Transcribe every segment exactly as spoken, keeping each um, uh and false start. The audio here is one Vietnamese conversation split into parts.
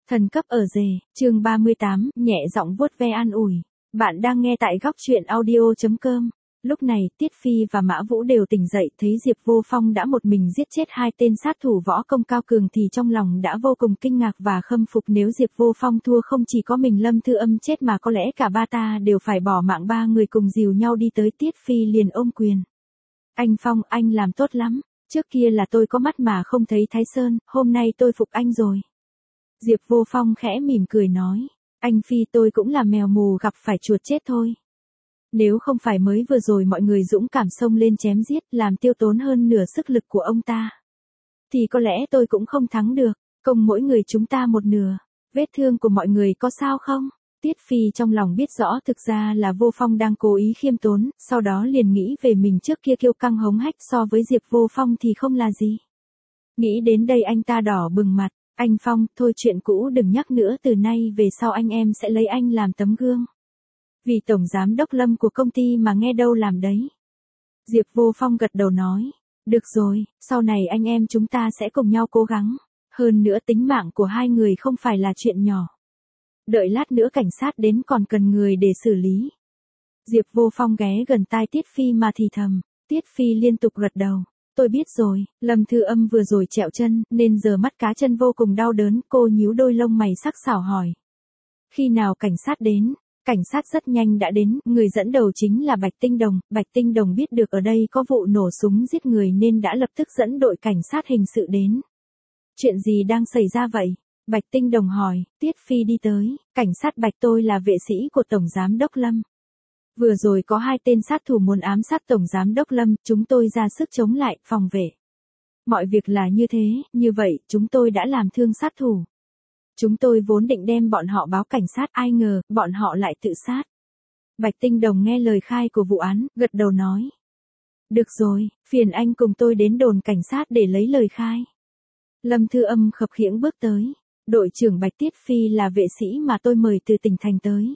Thần cấp ở rể, chương ba mươi tám, nhẹ giọng vuốt ve an ủi. Bạn đang nghe tại góc truyện audio chấm com. Lúc này, Tiết Phi và Mã Vũ đều tỉnh dậy, thấy Diệp Vô Phong đã một mình giết chết hai tên sát thủ võ công cao cường thì trong lòng đã vô cùng kinh ngạc và khâm phục. Nếu Diệp Vô Phong thua không chỉ có mình Lâm Thư Âm chết mà có lẽ cả ba ta đều phải bỏ mạng. Ba người cùng dìu nhau đi tới, Tiết Phi liền ôm quyền. Anh Phong, anh làm tốt lắm. Trước kia là tôi có mắt mà không thấy Thái Sơn, hôm nay tôi phục anh rồi. Diệp Vô Phong khẽ mỉm cười nói, anh Phi tôi cũng là mèo mù gặp phải chuột chết thôi. Nếu không phải mới vừa rồi mọi người dũng cảm xông lên chém giết làm tiêu tốn hơn nửa sức lực của ông ta, thì có lẽ tôi cũng không thắng được, công mỗi người chúng ta một nửa. Vết thương của mọi người có sao không? Tiết Phi trong lòng biết rõ thực ra là Vô Phong đang cố ý khiêm tốn, sau đó liền nghĩ về mình trước kia kiêu căng hống hách so với Diệp Vô Phong thì không là gì. Nghĩ đến đây anh ta đỏ bừng mặt. Anh Phong, thôi chuyện cũ đừng nhắc nữa, từ nay về sau anh em sẽ lấy anh làm tấm gương. Vì tổng giám đốc Lâm của công ty mà nghe đâu làm đấy. Diệp Vô Phong gật đầu nói, được rồi, sau này anh em chúng ta sẽ cùng nhau cố gắng. Hơn nữa tính mạng của hai người không phải là chuyện nhỏ. Đợi lát nữa cảnh sát đến còn cần người để xử lý. Diệp Vô Phong ghé gần tai Tiết Phi mà thì thầm, Tiết Phi liên tục gật đầu. Tôi biết rồi, Lâm Thư Âm vừa rồi trẹo chân, nên giờ mắt cá chân vô cùng đau đớn, cô nhíu đôi lông mày sắc sảo hỏi. Khi nào cảnh sát đến? Cảnh sát rất nhanh đã đến, người dẫn đầu chính là Bạch Tinh Đồng. Bạch Tinh Đồng biết được ở đây có vụ nổ súng giết người nên đã lập tức dẫn đội cảnh sát hình sự đến. Chuyện gì đang xảy ra vậy? Bạch Tinh Đồng hỏi, Tiết Phi đi tới, cảnh sát Bạch tôi là vệ sĩ của Tổng Giám Đốc Lâm. Vừa rồi có hai tên sát thủ muốn ám sát Tổng Giám Đốc Lâm, chúng tôi ra sức chống lại, phòng vệ. Mọi việc là như thế, như vậy, chúng tôi đã làm thương sát thủ. Chúng tôi vốn định đem bọn họ báo cảnh sát, ai ngờ, bọn họ lại tự sát. Bạch Tinh Đồng nghe lời khai của vụ án, gật đầu nói. Được rồi, phiền anh cùng tôi đến đồn cảnh sát để lấy lời khai. Lâm Thư Âm khập khiễng bước tới. Đội trưởng Bạch Tiết Phi là vệ sĩ mà tôi mời từ tỉnh thành tới.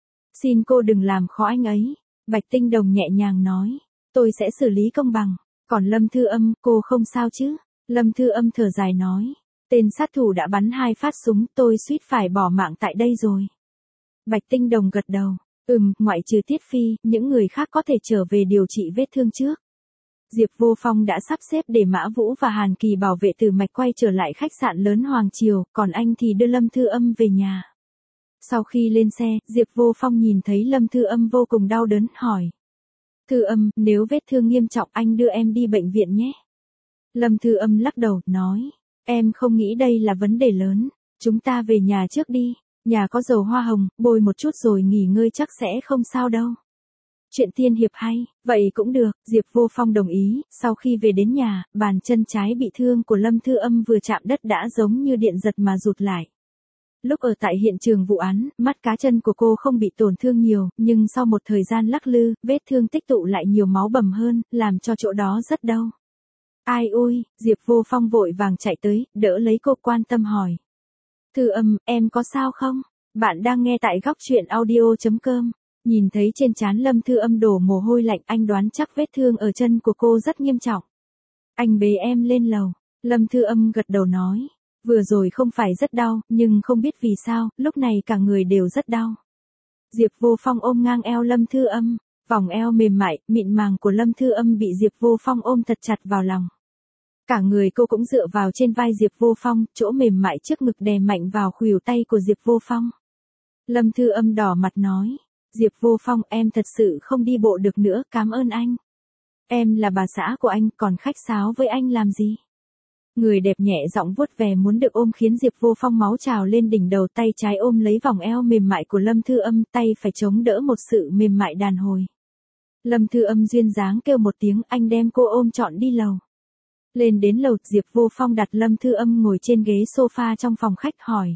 Xin cô đừng làm khó anh ấy. Bạch Tinh Đồng nhẹ nhàng nói. Tôi sẽ xử lý công bằng. Còn Lâm Thư Âm, cô không sao chứ? Lâm Thư Âm thở dài nói. Tên sát thủ đã bắn hai phát súng, tôi suýt phải bỏ mạng tại đây rồi. Bạch Tinh Đồng gật đầu. Ừm, ngoại trừ Tiết Phi, những người khác có thể trở về điều trị vết thương trước. Diệp Vô Phong đã sắp xếp để Mã Vũ và Hàn Kỳ bảo vệ Từ Mạch quay trở lại khách sạn lớn Hoàng Triều, còn anh thì đưa Lâm Thư Âm về nhà. Sau khi lên xe, Diệp Vô Phong nhìn thấy Lâm Thư Âm vô cùng đau đớn, hỏi. Thư Âm, nếu vết thương nghiêm trọng anh đưa em đi bệnh viện nhé. Lâm Thư Âm lắc đầu, nói. Em không nghĩ đây là vấn đề lớn. Chúng ta về nhà trước đi. Nhà có dầu hoa hồng, bôi một chút rồi nghỉ ngơi chắc sẽ không sao đâu. Chuyện tiên hiệp hay, vậy cũng được, Diệp Vô Phong đồng ý. Sau khi về đến nhà, bàn chân trái bị thương của Lâm Thư Âm vừa chạm đất đã giống như điện giật mà rụt lại. Lúc ở tại hiện trường vụ án, mắt cá chân của cô không bị tổn thương nhiều, nhưng sau một thời gian lắc lư, vết thương tích tụ lại nhiều máu bầm hơn, làm cho chỗ đó rất đau. Ai ôi, Diệp Vô Phong vội vàng chạy tới, đỡ lấy cô, quan tâm hỏi. Thư Âm, em có sao không? Bạn đang nghe tại góc truyện audio chấm com. Nhìn thấy trên trán Lâm Thư Âm đổ mồ hôi lạnh, anh đoán chắc vết thương ở chân của cô rất nghiêm trọng. Anh bế em lên lầu. Lâm Thư Âm gật đầu nói. Vừa rồi không phải rất đau, nhưng không biết vì sao, lúc này cả người đều rất đau. Diệp Vô Phong ôm ngang eo Lâm Thư Âm. Vòng eo mềm mại, mịn màng của Lâm Thư Âm bị Diệp Vô Phong ôm thật chặt vào lòng. Cả người cô cũng dựa vào trên vai Diệp Vô Phong, chỗ mềm mại trước ngực đè mạnh vào khuỷu tay của Diệp Vô Phong. Lâm Thư Âm đỏ mặt nói. Diệp Vô Phong, em thật sự không đi bộ được nữa, cảm ơn anh. Em là bà xã của anh, còn khách sáo với anh làm gì? Người đẹp nhẹ giọng vuốt về muốn được ôm khiến Diệp Vô Phong máu trào lên đỉnh đầu, tay trái ôm lấy vòng eo mềm mại của Lâm Thư Âm, tay phải chống đỡ một sự mềm mại đàn hồi. Lâm Thư Âm duyên dáng kêu một tiếng, anh đem cô ôm trọn đi lầu. Lên đến lầu, Diệp Vô Phong đặt Lâm Thư Âm ngồi trên ghế sofa trong phòng khách hỏi.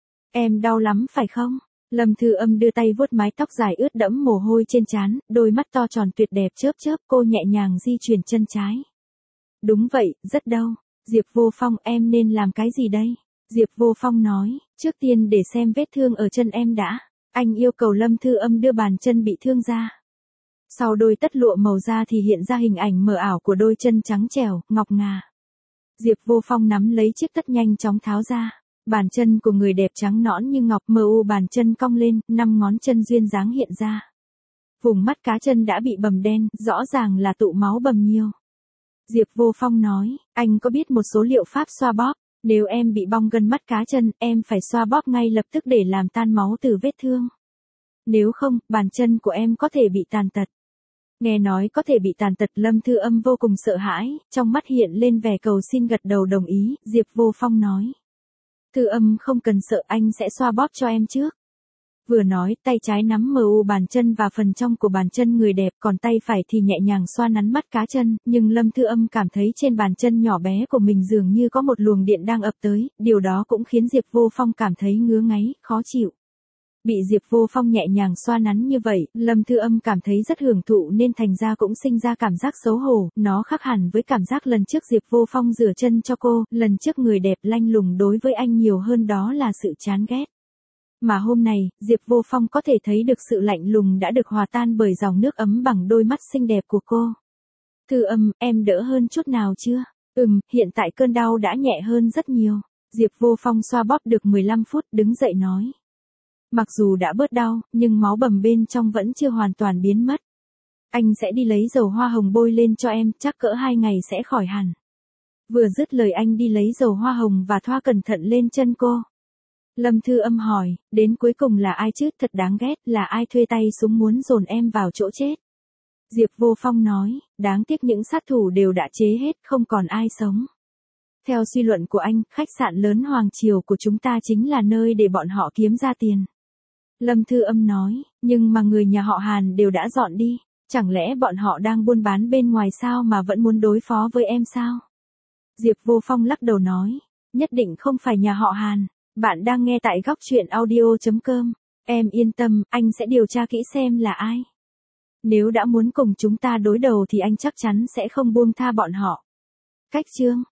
Em đau lắm phải không? Lâm Thư Âm đưa tay vuốt mái tóc dài ướt đẫm mồ hôi trên trán, đôi mắt to tròn tuyệt đẹp chớp chớp, cô nhẹ nhàng di chuyển chân trái. Đúng vậy, rất đau. Diệp Vô Phong, em nên làm cái gì đây? Diệp Vô Phong nói, trước tiên để xem vết thương ở chân em đã. Anh yêu cầu Lâm Thư Âm đưa bàn chân bị thương ra. Sau đôi tất lụa màu da thì hiện ra hình ảnh mờ ảo của đôi chân trắng trẻo, ngọc ngà. Diệp Vô Phong nắm lấy chiếc tất nhanh chóng tháo ra. Bàn chân của người đẹp trắng nõn như ngọc, mờ u bàn chân cong lên, năm ngón chân duyên dáng hiện ra. Vùng mắt cá chân đã bị bầm đen, rõ ràng là tụ máu bầm nhiều. Diệp Vô Phong nói, anh có biết một số liệu pháp xoa bóp, nếu em bị bong gân mắt cá chân, em phải xoa bóp ngay lập tức để làm tan máu từ vết thương. Nếu không, bàn chân của em có thể bị tàn tật. Nghe nói có thể bị tàn tật, Lâm Thư Âm vô cùng sợ hãi, trong mắt hiện lên vẻ cầu xin, gật đầu đồng ý. Diệp Vô Phong nói, Thư Âm không cần sợ, anh sẽ xoa bóp cho em trước. Vừa nói, tay trái nắm mờ u bàn chân và phần trong của bàn chân người đẹp, còn tay phải thì nhẹ nhàng xoa nắn mắt cá chân, nhưng Lâm Thư Âm cảm thấy trên bàn chân nhỏ bé của mình dường như có một luồng điện đang ập tới, điều đó cũng khiến Diệp Vô Phong cảm thấy ngứa ngáy, khó chịu. Bị Diệp Vô Phong nhẹ nhàng xoa nắn như vậy, Lâm Thư Âm cảm thấy rất hưởng thụ nên thành ra cũng sinh ra cảm giác xấu hổ, nó khác hẳn với cảm giác lần trước Diệp Vô Phong rửa chân cho cô, lần trước người đẹp lanh lùng đối với anh nhiều hơn đó là sự chán ghét. Mà hôm nay, Diệp Vô Phong có thể thấy được sự lạnh lùng đã được hòa tan bởi dòng nước ấm bằng đôi mắt xinh đẹp của cô. Thư Âm, em đỡ hơn chút nào chưa? Ừm, hiện tại cơn đau đã nhẹ hơn rất nhiều. Diệp Vô Phong xoa bóp được mười lăm phút, đứng dậy nói. Mặc dù đã bớt đau, nhưng máu bầm bên trong vẫn chưa hoàn toàn biến mất. Anh sẽ đi lấy dầu hoa hồng bôi lên cho em, chắc cỡ hai ngày sẽ khỏi hẳn. Vừa dứt lời anh đi lấy dầu hoa hồng và thoa cẩn thận lên chân cô. Lâm Thư Âm hỏi, đến cuối cùng là ai chứ, thật đáng ghét, là ai thuê tay súng muốn dồn em vào chỗ chết. Diệp Vô Phong nói, đáng tiếc những sát thủ đều đã chế hết, không còn ai sống. Theo suy luận của anh, khách sạn lớn Hoàng Triều của chúng ta chính là nơi để bọn họ kiếm ra tiền. Lâm Thư Âm nói, nhưng mà người nhà họ Hàn đều đã dọn đi, chẳng lẽ bọn họ đang buôn bán bên ngoài sao mà vẫn muốn đối phó với em sao? Diệp Vô Phong lắc đầu nói, nhất định không phải nhà họ Hàn. Bạn đang nghe tại góc truyện audio chấm com. Em yên tâm, anh sẽ điều tra kỹ xem là ai. Nếu đã muốn cùng chúng ta đối đầu thì anh chắc chắn sẽ không buông tha bọn họ. Cách chương